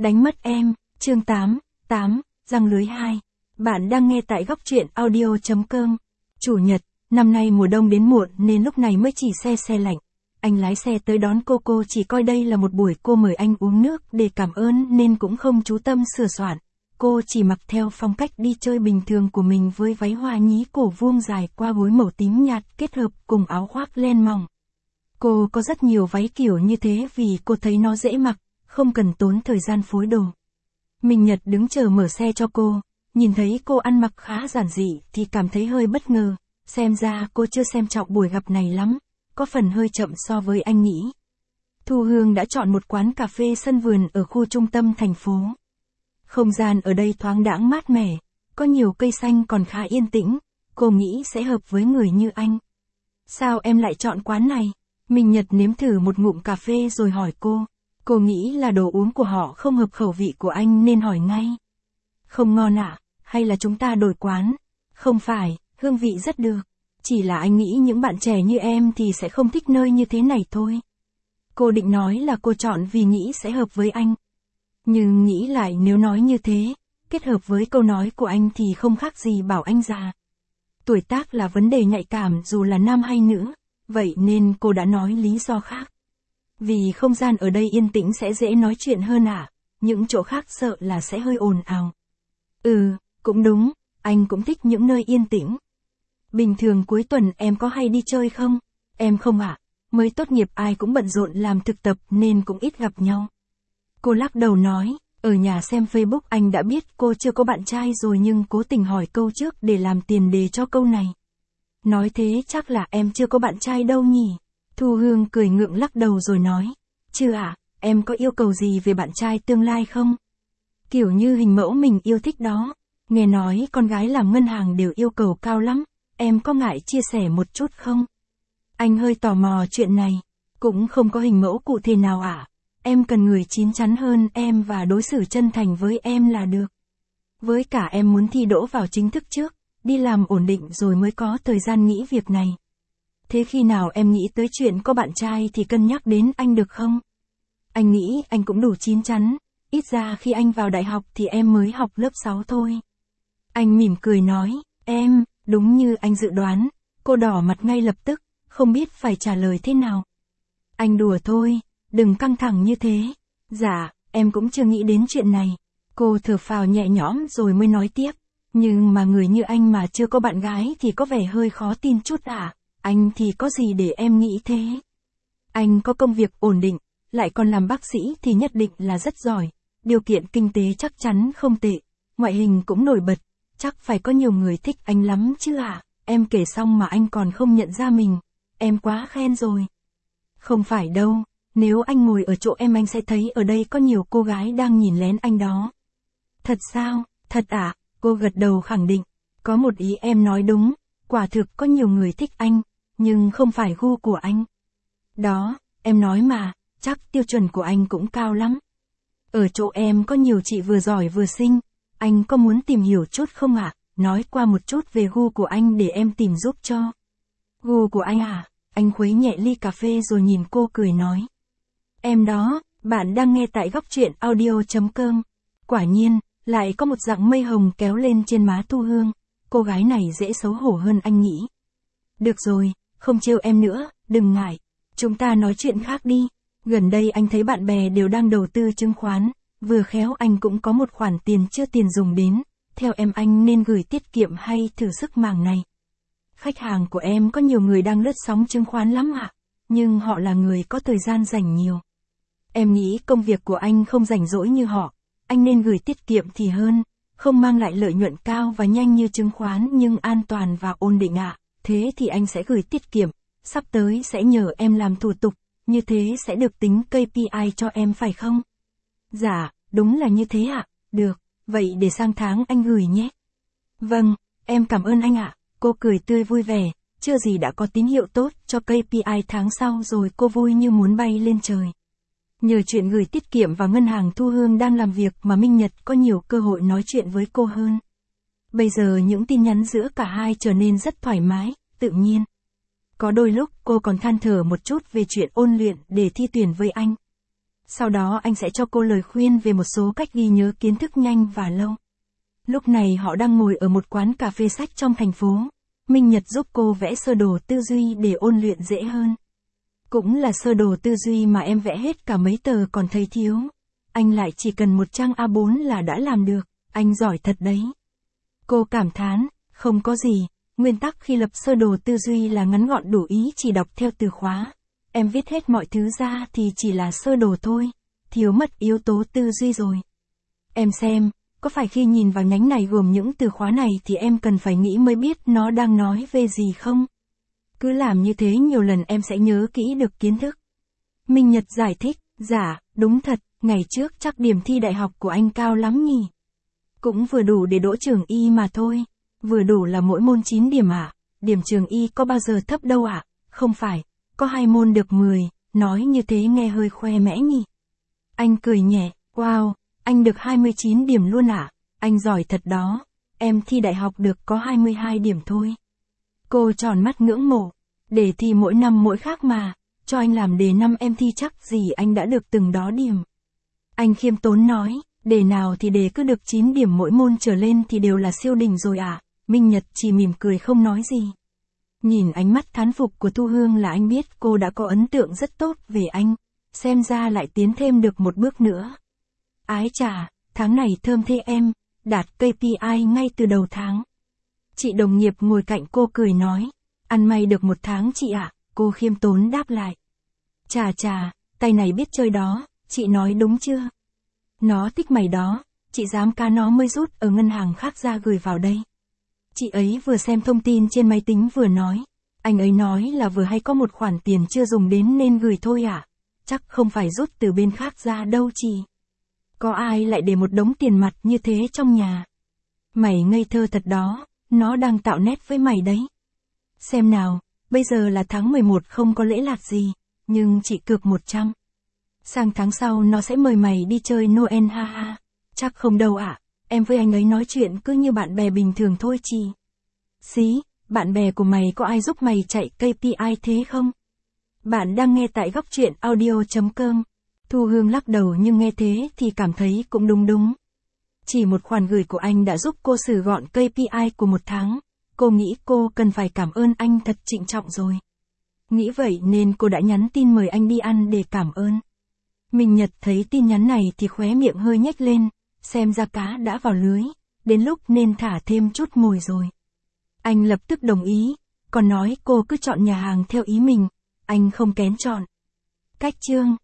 Đánh mất em, chương 8, răng lưới 2. Bạn đang nghe tại góc truyện audio.com. Chủ nhật, năm nay mùa đông đến muộn nên lúc này mới chỉ xe lạnh. Anh lái xe tới đón cô chỉ coi đây là một buổi cô mời anh uống nước để cảm ơn nên cũng không chú tâm sửa soạn. Cô chỉ mặc theo phong cách đi chơi bình thường của mình với váy hoa nhí cổ vuông dài qua gối màu tím nhạt kết hợp cùng áo khoác len mỏng. Cô có rất nhiều váy kiểu như thế vì cô thấy nó dễ mặc, không cần tốn thời gian phối đồ. Minh Nhật đứng chờ mở xe cho cô, nhìn thấy cô ăn mặc khá giản dị thì cảm thấy hơi bất ngờ, xem ra cô chưa xem trọng buổi gặp này lắm, có phần hơi chậm so với anh nghĩ. Thu Hương đã chọn một quán cà phê sân vườn ở khu trung tâm thành phố. Không gian ở đây thoáng đãng mát mẻ, có nhiều cây xanh còn khá yên tĩnh, cô nghĩ sẽ hợp với người như anh. Sao em lại chọn quán này? Minh Nhật nếm thử một ngụm cà phê rồi hỏi cô. Cô nghĩ là đồ uống của họ không hợp khẩu vị của anh nên hỏi ngay. Không ngon ạ, hay là chúng ta đổi quán? Không phải, hương vị rất được. Chỉ là anh nghĩ những bạn trẻ như em thì sẽ không thích nơi như thế này thôi. Cô định nói là cô chọn vì nghĩ sẽ hợp với anh. Nhưng nghĩ lại nếu nói như thế, kết hợp với câu nói của anh thì không khác gì bảo anh già. Tuổi tác là vấn đề nhạy cảm dù là nam hay nữ, vậy nên cô đã nói lý do khác. Vì không gian ở đây yên tĩnh sẽ dễ nói chuyện hơn ạ, những chỗ khác sợ là sẽ hơi ồn ào. Cũng đúng, anh cũng thích những nơi yên tĩnh. Bình thường cuối tuần em có hay đi chơi không? Em không ạ, mới tốt nghiệp ai cũng bận rộn làm thực tập nên cũng ít gặp nhau. Cô lắc đầu nói, ở nhà xem Facebook anh đã biết cô chưa có bạn trai rồi nhưng cố tình hỏi câu trước để làm tiền đề cho câu này. Nói thế chắc là em chưa có bạn trai đâu nhỉ? Thu Hương cười ngượng lắc đầu rồi nói, chưa ạ, em có yêu cầu gì về bạn trai tương lai không? Kiểu như hình mẫu mình yêu thích đó, nghe nói con gái làm ngân hàng đều yêu cầu cao lắm, em có ngại chia sẻ một chút không? Anh hơi tò mò chuyện này, cũng không có hình mẫu cụ thể nào ạ, em cần người chín chắn hơn em và đối xử chân thành với em là được. Với cả em muốn thi đỗ vào chính thức trước, đi làm ổn định rồi mới có thời gian nghĩ việc này. Thế khi nào em nghĩ tới chuyện có bạn trai thì cân nhắc đến anh được không? Anh nghĩ anh cũng đủ chín chắn, ít ra khi anh vào đại học thì em mới học lớp 6 thôi. Anh mỉm cười nói, em, đúng như anh dự đoán, cô đỏ mặt ngay lập tức, không biết phải trả lời thế nào. Anh đùa thôi, đừng căng thẳng như thế. Dạ, em cũng chưa nghĩ đến chuyện này. Cô thở phào nhẹ nhõm rồi mới nói tiếp. Nhưng mà người như anh mà chưa có bạn gái thì có vẻ hơi khó tin chút ạ. Anh thì có gì để em nghĩ thế? Anh có công việc ổn định, lại còn làm bác sĩ thì nhất định là rất giỏi. Điều kiện kinh tế chắc chắn không tệ. Ngoại hình cũng nổi bật. Chắc phải có nhiều người thích anh lắm chứ ạ. Em kể xong mà anh còn không nhận ra mình. Em quá khen rồi. Không phải đâu. Nếu anh ngồi ở chỗ em anh sẽ thấy ở đây có nhiều cô gái đang nhìn lén anh đó. Thật sao? Thật ạ. Cô gật đầu khẳng định. Có một ý em nói đúng. Quả thực có nhiều người thích anh. Nhưng không phải gu của anh. Đó, em nói mà. Chắc tiêu chuẩn của anh cũng cao lắm. Ở chỗ em có nhiều chị vừa giỏi vừa xinh. Anh có muốn tìm hiểu chút không ạ? Nói qua một chút về gu của anh để em tìm giúp cho. Gu của anh à? Anh khuấy nhẹ ly cà phê rồi nhìn cô cười nói. Em đó, bạn đang nghe tại góc truyện audio.com. Quả nhiên, lại có một dạng mây hồng kéo lên trên má Thu Hương. Cô gái này dễ xấu hổ hơn anh nghĩ. Được rồi, không trêu em nữa, đừng ngại. Chúng ta nói chuyện khác đi. Gần đây anh thấy bạn bè đều đang đầu tư chứng khoán. Vừa khéo anh cũng có một khoản tiền chưa tiền dùng đến. Theo em anh nên gửi tiết kiệm hay thử sức mảng này. Khách hàng của em có nhiều người đang lướt sóng chứng khoán lắm ạ. Nhưng họ là người có thời gian rảnh nhiều. Em nghĩ công việc của anh không rảnh rỗi như họ. Anh nên gửi tiết kiệm thì hơn. Không mang lại lợi nhuận cao và nhanh như chứng khoán nhưng an toàn và ổn định ạ. Thế thì anh sẽ gửi tiết kiệm. Sắp tới sẽ nhờ em làm thủ tục. Như thế sẽ được tính KPI cho em phải không? Dạ, đúng là như thế ạ. Được, vậy để sang tháng anh gửi nhé. Vâng, em cảm ơn anh ạ. Cô cười tươi vui vẻ, chưa gì đã có tín hiệu tốt cho KPI tháng sau rồi cô vui như muốn bay lên trời. Nhờ chuyện gửi tiết kiệm vào ngân hàng Thu Hương đang làm việc mà Minh Nhật có nhiều cơ hội nói chuyện với cô hơn. Bây giờ những tin nhắn giữa cả hai trở nên rất thoải mái, tự nhiên. Có đôi lúc cô còn than thở một chút về chuyện ôn luyện để thi tuyển với anh. Sau đó anh sẽ cho cô lời khuyên về một số cách ghi nhớ kiến thức nhanh và lâu. Lúc này họ đang ngồi ở một quán cà phê sách trong thành phố. Minh Nhật giúp cô vẽ sơ đồ tư duy để ôn luyện dễ hơn. Cũng là sơ đồ tư duy mà em vẽ hết cả mấy tờ còn thấy thiếu. Anh lại chỉ cần một trang A4 là đã làm được, anh giỏi thật đấy. Cô cảm thán, không có gì, nguyên tắc khi lập sơ đồ tư duy là ngắn gọn đủ ý chỉ đọc theo từ khóa. Em viết hết mọi thứ ra thì chỉ là sơ đồ thôi, thiếu mất yếu tố tư duy rồi. Em xem, có phải khi nhìn vào nhánh này gồm những từ khóa này thì em cần phải nghĩ mới biết nó đang nói về gì không? Cứ làm như thế nhiều lần em sẽ nhớ kỹ được kiến thức. Minh Nhật giải thích, dạ, đúng thật, ngày trước chắc điểm thi đại học của anh cao lắm nhỉ? Cũng vừa đủ để đỗ trường y mà thôi. Vừa đủ là mỗi môn 9 điểm ạ. Điểm trường y có bao giờ thấp đâu ạ? Không phải, có 2 môn được 10, nói như thế nghe hơi khoe mẽ nhỉ? Anh cười nhẹ, wow, anh được 29 điểm luôn ạ. Anh giỏi thật đó. Em thi đại học được có 22 điểm thôi. Cô tròn mắt ngưỡng mộ. Đề thi mỗi năm mỗi khác mà. Cho anh làm đề năm em thi chắc gì anh đã được từng đó điểm. Anh khiêm tốn nói, đề nào thì đề cứ được 9 điểm mỗi môn trở lên thì đều là siêu đỉnh rồi ạ. Minh Nhật chỉ mỉm cười không nói gì. Nhìn ánh mắt thán phục của Thu Hương là anh biết cô đã có ấn tượng rất tốt về anh. Xem ra lại tiến thêm được một bước nữa. Ái chà, tháng này thơm thế em, đạt KPI ngay từ đầu tháng. Chị đồng nghiệp ngồi cạnh cô cười nói, ăn may được 1 tháng chị ạ, cô khiêm tốn đáp lại. Chà chà, tay này biết chơi đó, chị nói đúng chưa? Nó thích mày đó, chị dám cá nó mới rút ở ngân hàng khác ra gửi vào đây. Chị ấy vừa xem thông tin trên máy tính vừa nói, anh ấy nói là vừa hay có một khoản tiền chưa dùng đến nên gửi thôi ạ. Chắc không phải rút từ bên khác ra đâu chị. Có ai lại để một đống tiền mặt như thế trong nhà? Mày ngây thơ thật đó, nó đang tạo nét với mày đấy. Xem nào, bây giờ là tháng 11 không có lễ lạt gì, nhưng chị cược 100. Sang tháng sau nó sẽ mời mày đi chơi Noel ha ha. Chắc không đâu ạ, em với anh ấy nói chuyện cứ như bạn bè bình thường thôi chị. Xí, bạn bè của mày có ai giúp mày chạy KPI thế không? Bạn đang nghe tại góc truyện audio.com. Thu Hương lắc đầu nhưng nghe thế thì cảm thấy cũng đúng. Chỉ một khoản gửi của anh đã giúp cô xử gọn KPI của 1 tháng. Cô nghĩ cô cần phải cảm ơn anh thật trịnh trọng rồi. Nghĩ vậy nên cô đã nhắn tin mời anh đi ăn để cảm ơn. Minh Nhật thấy tin nhắn này thì khóe miệng hơi nhếch lên, xem ra cá đã vào lưới, đến lúc nên thả thêm chút mồi rồi. Anh lập tức đồng ý, còn nói cô cứ chọn nhà hàng theo ý mình, anh không kén chọn. Cách chương